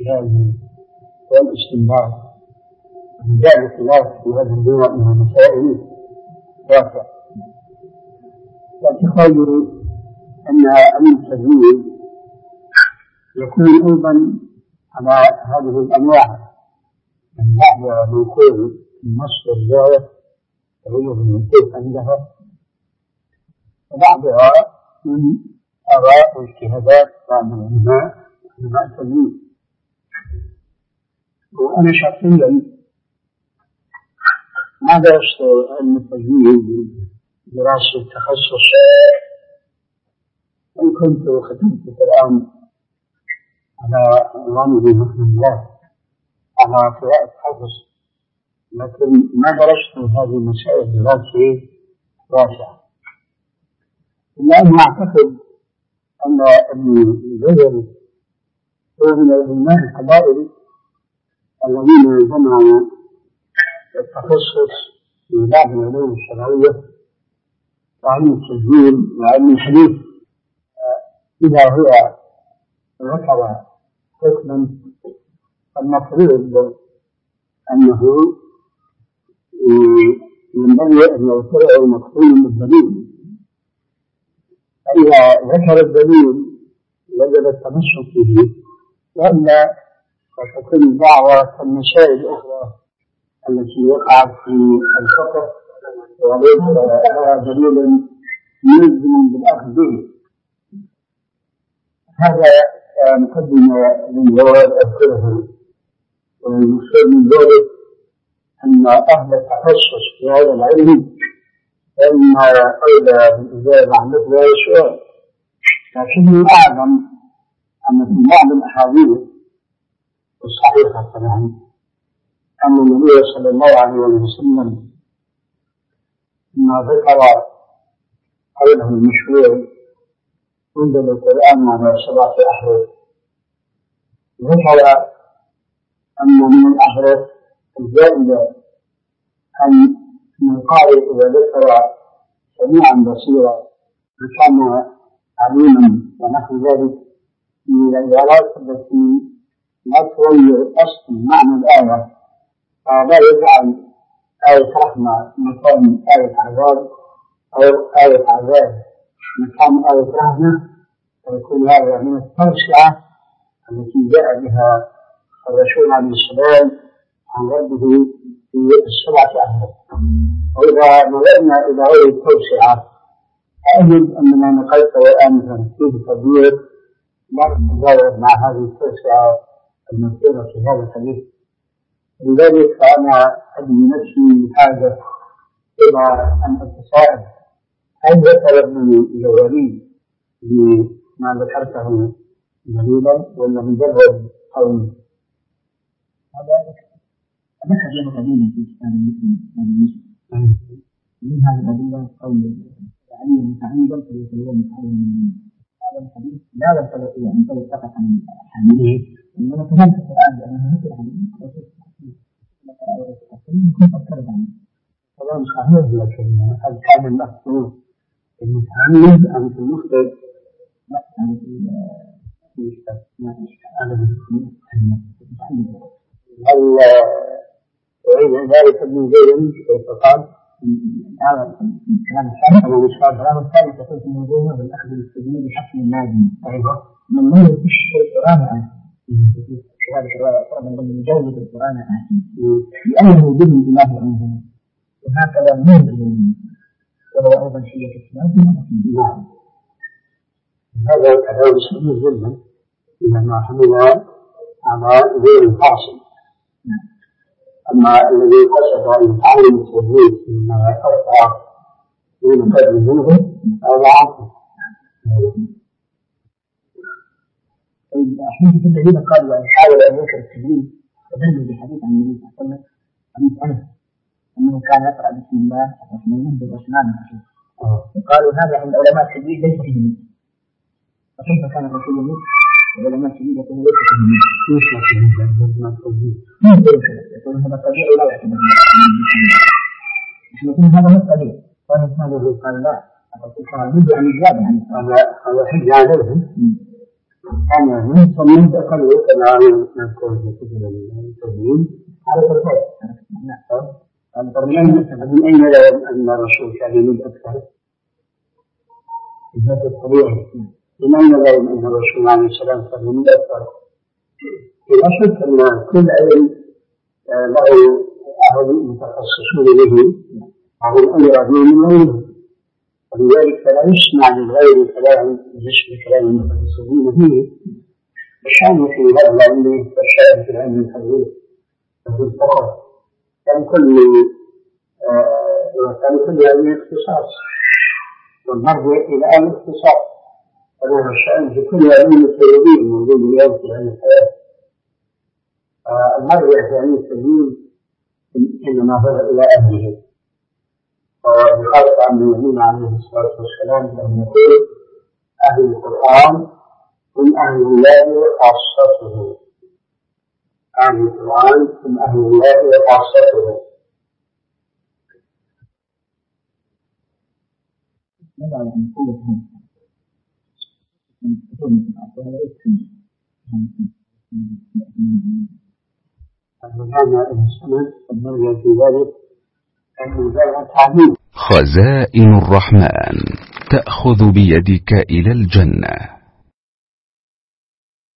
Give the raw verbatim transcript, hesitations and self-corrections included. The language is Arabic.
الاجتهاد والاستنباط. لذلك الخلاف في هذا النوع من المسائل واسع. وتخيل أن التجويد يكون أيضا على هذه الأنواع، من بعضها موقوف النص والرواية تغير الموقوف عندها، وبعضها من آراء واجتهادات بعض العلماء علماء التجويد. وأنا شخصيا ما درست علم التجويد دراسة تخصص، وإن كنت ختمت القرآن على عنوانه رحمه الله على قراءة حفظ، لكن ما درست هذه المسائل دراسة واسعة. إلا أني أعتقد أن ابن الجزري هو من العلماء القبائل الذين جمعوا التخصص في بعض العلوم الشرعية وعلم التجويد وعلم الحديث. إذا هو ذكر حكما المفروض أنه ينبغي أن يتبع مقصود بالدليل، فإذا ذكر الدليل وجب التمسك به، وإلا فتكون الدعوة كالمسائل الأخرى التي وقعت في الفقه وليس لها دليل ملزم بالأخذ به. هذا مقدمة للجواب أذكره. والمقصود من ذلك أن أهل التخصص في هذا العلم إما أولى بالإجابة عن مثل هذا السؤال، لكنه أعلم أن في بعض الأحاديث الصحيحة طبعا أن النبي صلى الله عليه وسلم ما ذكر قوله المشهور انزل القرآن على سبعة أحرف، ذكر أن من الأحرف الزائدة أن القارئ إذا ذكر سميعا بصيرا وكان عليما ونحو ذلك من العبارات التي لا تغير أصل معنى الآية، فلا يجعل آية رحمة مكان آية عذاب أو آية عذاب مكان آية رحمة، ويكون هذا من التوسعة التي جاء بها الرسول عليه السلام عن ربه في السبعة أحرف. وإذا نظرنا إلى هذه التوسعة أجد أن ما نقلته آنفا فيه تغيير لا يتجاوز مع هذه التوسعة المذكورة في هذا الحديث. لذلك فأنا أجد نفسي بحاجة إلى أن أتساءل هل ذكر ابن الجوزري لما ذكرته دليلا ولا مجرد قول؟ هذا ذكر له أدلة في كتاب المسلم من هذه الأدلة قول علي متعمدا فليتبوأ مقعده من النار. هذا الحديث لا يستطيع أن يتوقف عن حامله، إنما كلام في القرآن لأنه مثل حديث يكون فكر عنه. طبعا صحيح، لكن هل كان المقصود المتعمد أم في المخطئ؟ لا، يعني في هل وعيد ذلك ابن زيد كيف قال؟ هذا كلام الثالث أو الإشهاد كلام الثالث يقول في الموضوع بالأخذ بالسبيل بحكم اللازم. أيضا من لا يخش القرآن عنه في هذه الرواية من ضمن مجاوزة القرآن عنه لأنه ضمن الله عنه، وهكذا من اليوم وهو أيضا شيء في الإسلام. هذا هذا سبيل جدا إذا ما حمل على غير الحاصل. أما الذي قصد أن يتعلم التجويد فيما يقرأ دون قدر منه هذا عقل. أحيانا في الذين قالوا أن يحاول أن ينكر التجويد فدلوا بحديث عن النبي صلى الله عليه وسلم حديث أنس أنه كان يقرأ بسم الله الرحمن الرحيم، وقالوا هذا عند علماء التجويد ليس فيه منه، فكيف كان الرسول منه وعلماء التجويد يقولون ليس فيه منه؟ كيف لكن التجويد يقولون هذا طبيعي ولا يعتبر نحن نقول هذا مو طبيعي، وهذا قال لا، هذا كان يجب أن يزاد يعني هذا هذا حج عليهم أنا من صممت أقل كما نذكر في كتب التدين على الفرق. من أين لهم أن الرسول كان يمد أكثر؟ الذات الطبيعي. من أين لهم أن الرسول عليه السلام كان يمد أكثر؟ لا شك أن كل علم له أهل متخصصون به وهم أمر من غيره، ولذلك فلا يسمع للغير كلام باسم كلام المتخصصين فيه. الشأن في هذا العلم كالشأن في العلم الحديث وفي الفقه، كان كل كان كل علم اختصاص، والمرجع إلى الاختصاص، فهو الشأن في كل علم التجريبي الموجود اليوم في علم الحياة. المرجع في علم التجريب إنما هو إلى أهله، وبخلق عن النبي عليه الصلاة والسلام أن يقول أهل القرآن هم أهل الله وخاصته. أهل القرآن هم أهل الله وخاصته. ماذا عن قوة هذا السند المرجع في ذلك أن ذلك تعليم. خزائن الرحمن تأخذ بيدك إلى الجنة.